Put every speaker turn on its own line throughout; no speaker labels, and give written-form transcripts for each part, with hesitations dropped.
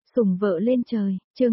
Sủng vợ lên trời, chương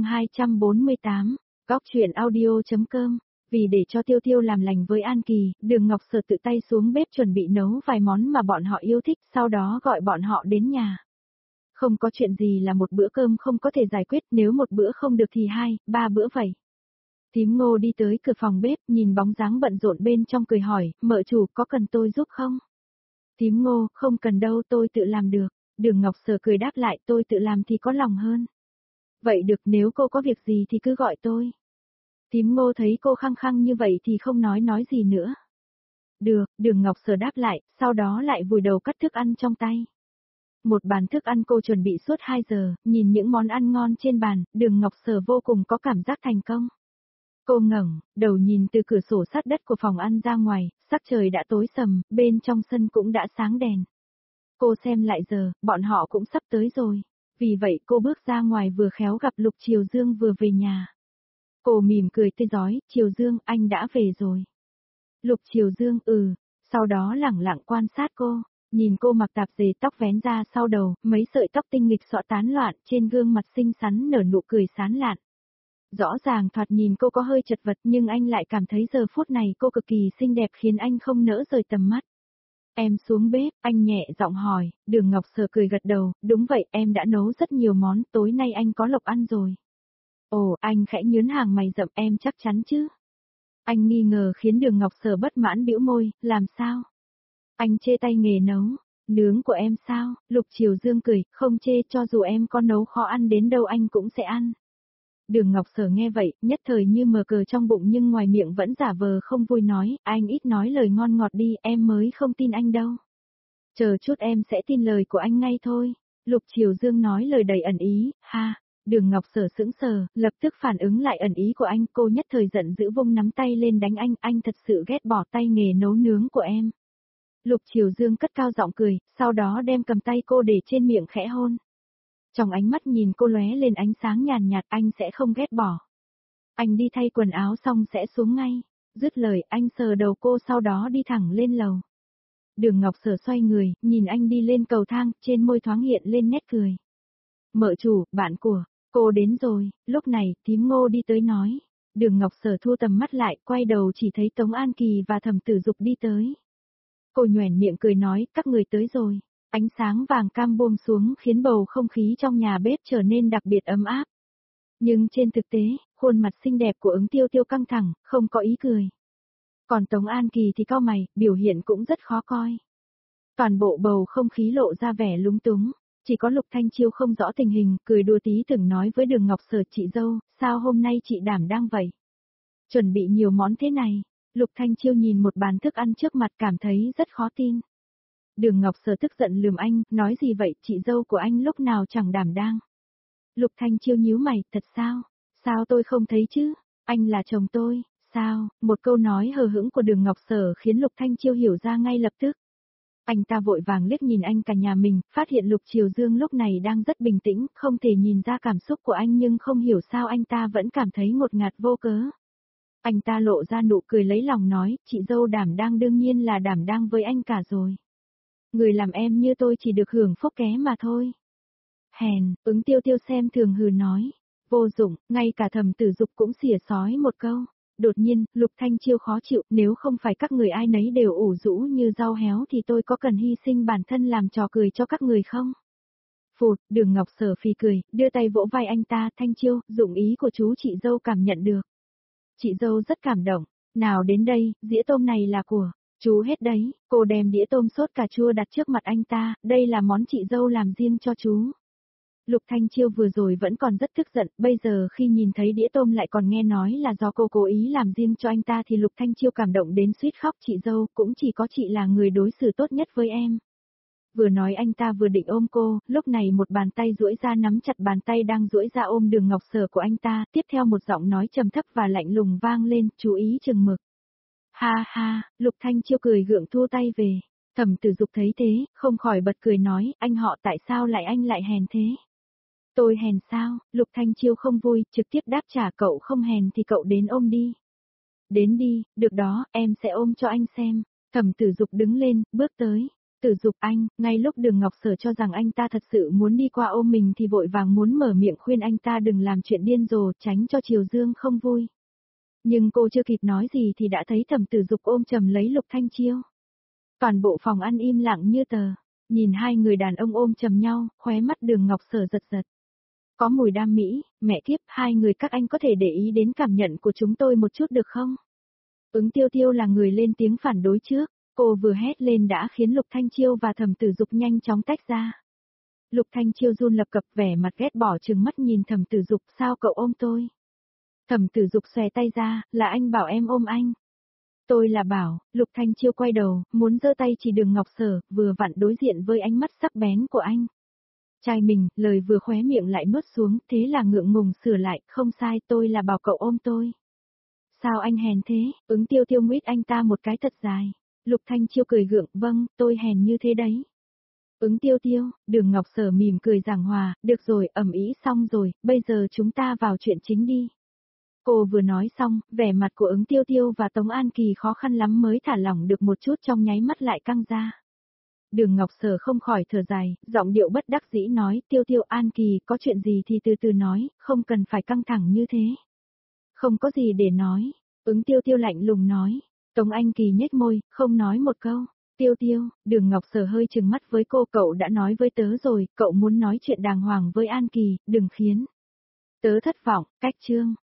248, góc truyện audio.com. Vì để cho Tiêu Tiêu làm lành với An Kỳ, Đường Ngọc Sở tự tay xuống bếp chuẩn bị nấu vài món mà bọn họ yêu thích, sau đó gọi bọn họ đến nhà. Không có chuyện gì là một bữa cơm không có thể giải quyết, nếu một bữa không được thì hai, ba bữa vậy. Thím Ngô đi tới cửa phòng bếp, nhìn bóng dáng bận rộn bên trong cười hỏi, mợ chủ có cần tôi giúp không? Thím Ngô, không cần đâu, tôi tự làm được. Đường Ngọc Sở cười đáp lại, tôi tự làm thì có lòng hơn. Vậy được, nếu cô có việc gì thì cứ gọi tôi. Thím Ngô thấy cô khăng khăng như vậy thì không nói gì nữa. Được, Đường Ngọc Sở đáp lại, sau đó lại vùi đầu cắt thức ăn trong tay. Một bàn thức ăn cô chuẩn bị suốt 2 giờ, nhìn những món ăn ngon trên bàn, Đường Ngọc Sở vô cùng có cảm giác thành công. Cô ngẩng đầu nhìn từ cửa sổ sát đất của phòng ăn ra ngoài, sắc trời đã tối sầm, bên trong sân cũng đã sáng đèn. Cô xem lại giờ, bọn họ cũng sắp tới rồi. Vì vậy cô bước ra ngoài vừa khéo gặp Lục Triều Dương vừa về nhà. Cô mỉm cười tươi rói, Triều Dương, anh đã về rồi. Lục Triều Dương, sau đó lẳng lặng quan sát cô, nhìn cô mặc tạp dề tóc vén ra sau đầu, mấy sợi tóc tinh nghịch xõa tán loạn, trên gương mặt xinh xắn nở nụ cười sán lạn. Rõ ràng thoạt nhìn cô có hơi chật vật nhưng anh lại cảm thấy giờ phút này cô cực kỳ xinh đẹp khiến anh không nỡ rời tầm mắt. Em xuống bếp, anh nhẹ giọng hỏi, Đường Ngọc Sở cười gật đầu, đúng vậy em đã nấu rất nhiều món, tối nay anh có lộc ăn rồi. Ồ, anh khẽ nhớn hàng mày rậm, em chắc chắn chứ? Anh nghi ngờ khiến Đường Ngọc Sở bất mãn bĩu môi, làm sao? Anh chê tay nghề nấu, nướng của em sao? Lục Triều Dương cười, không chê, cho dù em có nấu khó ăn đến đâu anh cũng sẽ ăn. Đường Ngọc Sở nghe vậy, nhất thời như mờ cờ trong bụng nhưng ngoài miệng vẫn giả vờ không vui nói, anh ít nói lời ngon ngọt đi, em mới không tin anh đâu. Chờ chút em sẽ tin lời của anh ngay thôi. Lục Triều Dương nói lời đầy ẩn ý, ha. Đường Ngọc Sở sững sờ, lập tức phản ứng lại ẩn ý của anh, cô nhất thời giận dữ vung nắm tay lên đánh anh thật sự ghét bỏ tay nghề nấu nướng của em. Lục Triều Dương cất cao giọng cười, sau đó đem cầm tay cô để trên miệng khẽ hôn. Trong ánh mắt nhìn cô lóe lên ánh sáng nhàn nhạt, anh sẽ không ghét bỏ. Anh đi thay quần áo xong sẽ xuống ngay. Dứt lời, anh sờ đầu cô sau đó đi thẳng lên lầu. Đường Ngọc Sở xoay người, nhìn anh đi lên cầu thang, trên môi thoáng hiện lên nét cười. Mợ chủ, bạn của cô đến rồi, lúc này, thím Ngô đi tới nói. Đường Ngọc Sở thu tầm mắt lại, quay đầu chỉ thấy Tống An Kỳ và Thẩm Tử Dục đi tới. Cô nhoẻn miệng cười nói, các người tới rồi. Ánh sáng vàng cam buông xuống khiến bầu không khí trong nhà bếp trở nên đặc biệt ấm áp. Nhưng trên thực tế, khuôn mặt xinh đẹp của Ứng Tiêu Tiêu căng thẳng, không có ý cười. Còn Tống An Kỳ thì cau mày, biểu hiện cũng rất khó coi. Toàn bộ bầu không khí lộ ra vẻ lúng túng, chỉ có Lục Thanh Chiêu không rõ tình hình, cười đùa tí từng nói với Đường Ngọc Sở, chị dâu, sao hôm nay chị đảm đang vậy? Chuẩn bị nhiều món thế này. Lục Thanh Chiêu nhìn một bàn thức ăn trước mặt cảm thấy rất khó tin. Đường Ngọc Sở tức giận lườm anh, nói gì vậy, chị dâu của anh lúc nào chẳng đảm đang. Lục Thanh Chiêu nhíu mày, thật sao? Sao tôi không thấy chứ? Anh là chồng tôi, sao? Một câu nói hờ hững của Đường Ngọc Sở khiến Lục Thanh Chiêu hiểu ra ngay lập tức. Anh ta vội vàng liếc nhìn anh cả nhà mình, phát hiện Lục Triều Dương lúc này đang rất bình tĩnh, không thể nhìn ra cảm xúc của anh nhưng không hiểu sao anh ta vẫn cảm thấy ngột ngạt vô cớ. Anh ta lộ ra nụ cười lấy lòng nói, chị dâu đảm đang đương nhiên là đảm đang với anh cả rồi. Người làm em như tôi chỉ được hưởng phúc ké mà thôi. Hèn, Ứng Tiêu Tiêu xem thường hừ nói. Vô dụng, ngay cả Thẩm Tử Dục cũng xỉa xói một câu. Đột nhiên, Lục Thanh Chiêu khó chịu, nếu không phải các người ai nấy đều ủ rũ như rau héo thì tôi có cần hy sinh bản thân làm trò cười cho các người không? Phụt, Đường Ngọc Sở phì cười, đưa tay vỗ vai anh ta, Thanh Chiêu, dụng ý của chú chị dâu cảm nhận được. Chị dâu rất cảm động, nào đến đây, dĩa tôm này là của chú hết đấy. Cô đem đĩa tôm sốt cà chua đặt trước mặt anh ta, đây là món chị dâu làm riêng cho chú. Lục Thanh Chiêu vừa rồi vẫn còn rất tức giận, bây giờ khi nhìn thấy đĩa tôm lại còn nghe nói là do cô cố ý làm riêng cho anh ta thì Lục Thanh Chiêu cảm động đến suýt khóc, chị dâu, cũng chỉ có chị là người đối xử tốt nhất với em. Vừa nói anh ta vừa định ôm cô, lúc này một bàn tay duỗi ra nắm chặt bàn tay đang duỗi ra ôm Đường Ngọc Sở của anh ta, tiếp theo một giọng nói trầm thấp và lạnh lùng vang lên, chú ý chừng mực. Ha ha, Lục Thanh Chiêu cười gượng thua tay về. Thẩm Tử Dục thấy thế, không khỏi bật cười nói, anh họ tại sao anh lại hèn thế? Tôi hèn sao? Lục Thanh Chiêu không vui, trực tiếp đáp trả, cậu không hèn thì cậu đến ôm đi. Đến đi, được đó, em sẽ ôm cho anh xem. Thẩm Tử Dục đứng lên, bước tới. Tử Dục anh, ngay lúc Đường Ngọc Sở cho rằng anh ta thật sự muốn đi qua ôm mình thì vội vàng muốn mở miệng khuyên anh ta đừng làm chuyện điên rồ tránh cho Triều Dương không vui. Nhưng cô chưa kịp nói gì thì đã thấy Thẩm Tử Dục ôm chầm lấy Lục Thanh Chiêu. Toàn bộ phòng ăn im lặng như tờ, nhìn hai người đàn ông ôm chầm nhau, khóe mắt Đường Ngọc Sở giật giật. Có mùi đam mỹ, mẹ kiếp, hai người các anh có thể để ý đến cảm nhận của chúng tôi một chút được không? Ứng Tiêu Tiêu là người lên tiếng phản đối trước, cô vừa hét lên đã khiến Lục Thanh Chiêu và Thẩm Tử Dục nhanh chóng tách ra. Lục Thanh Chiêu run lập cập vẻ mặt ghét bỏ trừng mắt nhìn Thẩm Tử Dục, sao cậu ôm tôi? Thẩm Tử Dục xòe tay ra, là anh bảo em ôm anh. Tôi là bảo, Lục Thanh Chiêu quay đầu, muốn giơ tay chỉ Đường Ngọc Sở, vừa vặn đối diện với ánh mắt sắc bén của anh. Trai mình, lời vừa khóe miệng lại nuốt xuống, thế là ngượng ngùng sửa lại, không sai, tôi là bảo cậu ôm tôi. Sao anh hèn thế? Ứng Tiêu Tiêu nguyết anh ta một cái thật dài. Lục Thanh Chiêu cười gượng, vâng, tôi hèn như thế đấy. Ứng Tiêu Tiêu, Đường Ngọc Sở mỉm cười giảng hòa, được rồi, ầm ĩ xong rồi, bây giờ chúng ta vào chuyện chính đi. Cô vừa nói xong, vẻ mặt của Ứng Tiêu Tiêu và Tống An Kỳ khó khăn lắm mới thả lỏng được một chút, trong nháy mắt lại căng ra. Đường Ngọc Sở không khỏi thở dài, giọng điệu bất đắc dĩ nói, Tiêu Tiêu, An Kỳ, có chuyện gì thì từ từ nói, không cần phải căng thẳng như thế. Không có gì để nói, Ứng Tiêu Tiêu lạnh lùng nói. Tống An Kỳ nhếch môi, không nói một câu. Tiêu Tiêu, Đường Ngọc Sở hơi trừng mắt với cô, cậu đã nói với tớ rồi, cậu muốn nói chuyện đàng hoàng với An Kỳ, đừng khiến tớ thất vọng, cách chương.